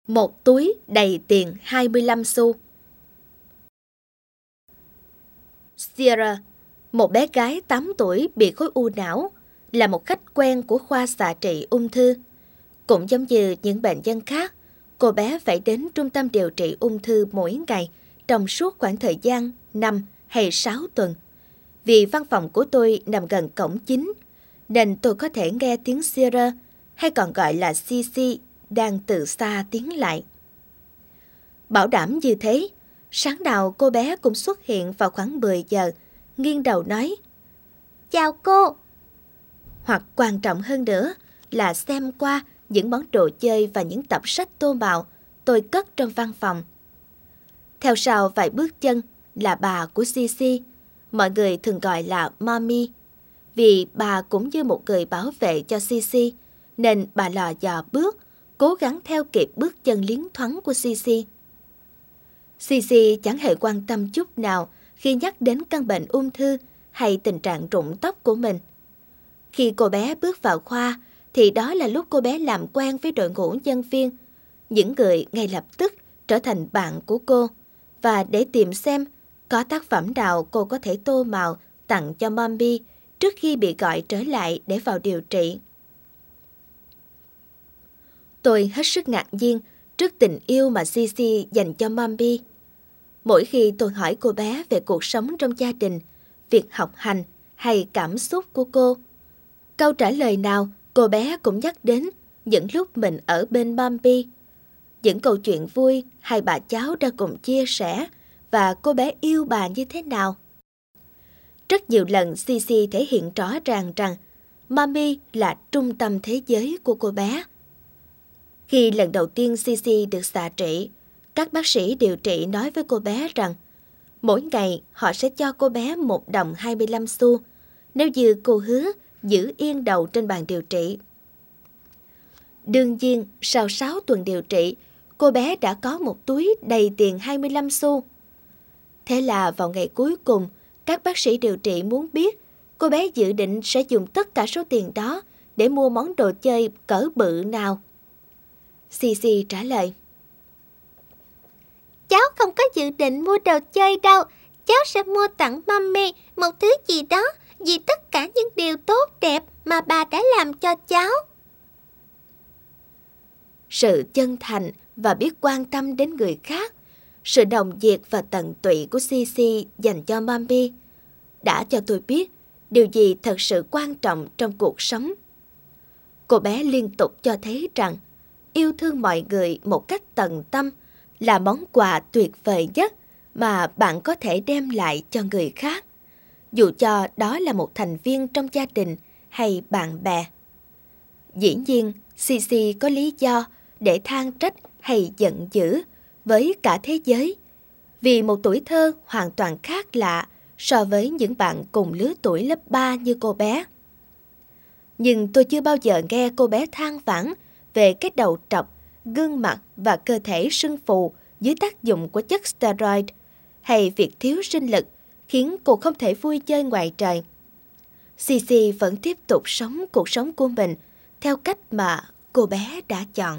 Một túi đầy tiền 25 xu. Sierra, một bé gái 8 tuổi bị khối u não, là một khách quen của khoa xạ trị ung thư. Cũng giống như những bệnh nhân khác, cô bé phải đến trung tâm điều trị ung thư mỗi ngày trong suốt khoảng thời gian 5 hay 6 tuần. Vì văn phòng của tôi nằm gần cổng chính, nên tôi có thể nghe tiếng Sierra, hay còn gọi là Cici, đang từ xa tiến lại. Bảo đảm như thế, sáng nào cô bé cũng xuất hiện vào khoảng 10 giờ, nghiêng đầu nói: "Chào cô!" Hoặc quan trọng hơn nữa là xem qua những món đồ chơi và những tập sách tô màu tôi cất trong văn phòng. Theo sau vài bước chân là bà của Cici, mọi người thường gọi là Mommy, vì bà cũng như một người bảo vệ cho Cici, nên bà lò dò bước, cố gắng theo kịp bước chân liến thoáng của Cici. Cici chẳng hề quan tâm chút nào khi nhắc đến căn bệnh ung thư hay tình trạng rụng tóc của mình. Khi cô bé bước vào khoa, thì đó là lúc cô bé làm quen với đội ngũ nhân viên, những người ngay lập tức trở thành bạn của cô, và để tìm xem có tác phẩm nào cô có thể tô màu tặng cho Mommy trước khi bị gọi trở lại để vào điều trị. Tôi hết sức ngạc nhiên trước tình yêu mà Cici dành cho Mommy. Mỗi khi tôi hỏi cô bé về cuộc sống trong gia đình, việc học hành hay cảm xúc của cô, câu trả lời nào cô bé cũng nhắc đến những lúc mình ở bên Mommy, những câu chuyện vui hai bà cháu đã cùng chia sẻ và cô bé yêu bà như thế nào. Rất nhiều lần Cici thể hiện rõ ràng rằng Mommy là trung tâm thế giới của cô bé. Khi lần đầu tiên Cici được xạ trị, các bác sĩ điều trị nói với cô bé rằng mỗi ngày họ sẽ cho cô bé 1 đồng 25 xu nếu như cô hứa giữ yên đầu trên bàn điều trị. Đương nhiên, sau 6 tuần điều trị, cô bé đã có một túi đầy tiền 25 xu. Thế là vào ngày cuối cùng, các bác sĩ điều trị muốn biết cô bé dự định sẽ dùng tất cả số tiền đó để mua món đồ chơi cỡ bự nào. Cici trả lời: "Cháu không có dự định mua đồ chơi đâu. Cháu sẽ mua tặng Mommy một thứ gì đó vì tất cả những điều tốt đẹp mà bà đã làm cho cháu." Sự chân thành và biết quan tâm đến người khác, sự đồng nhiệt và tận tụy của Cici dành cho Mommy đã cho tôi biết điều gì thật sự quan trọng trong cuộc sống. Cô bé liên tục cho thấy rằng yêu thương mọi người một cách tận tâm là món quà tuyệt vời nhất mà bạn có thể đem lại cho người khác, dù cho đó là một thành viên trong gia đình hay bạn bè. Dĩ nhiên, Cici có lý do để than trách hay giận dữ với cả thế giới, vì một tuổi thơ hoàn toàn khác lạ so với những bạn cùng lứa tuổi lớp 3 như cô bé. Nhưng tôi chưa bao giờ nghe cô bé than vãn về cái đầu trọc, gương mặt và cơ thể sưng phù dưới tác dụng của chất steroid, hay việc thiếu sinh lực khiến cô không thể vui chơi ngoài trời. Cici vẫn tiếp tục sống cuộc sống của mình theo cách mà cô bé đã chọn.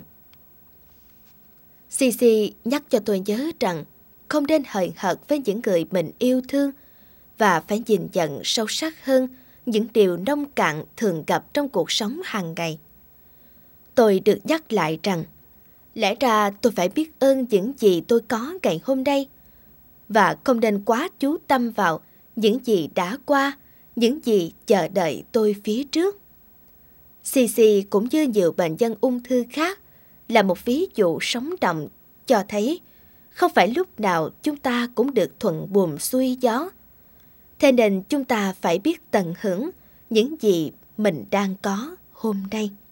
Cici nhắc cho tôi nhớ rằng không nên hời hợt với những người mình yêu thương và phải nhìn nhận sâu sắc hơn những điều nông cạn thường gặp trong cuộc sống hàng ngày. Tôi được nhắc lại rằng lẽ ra tôi phải biết ơn những gì tôi có ngày hôm nay và không nên quá chú tâm vào những gì đã qua, những gì chờ đợi tôi phía trước. Cici cũng như nhiều bệnh nhân ung thư khác là một ví dụ sống động cho thấy không phải lúc nào chúng ta cũng được thuận buồm xuôi gió. Thế nên chúng ta phải biết tận hưởng những gì mình đang có hôm nay.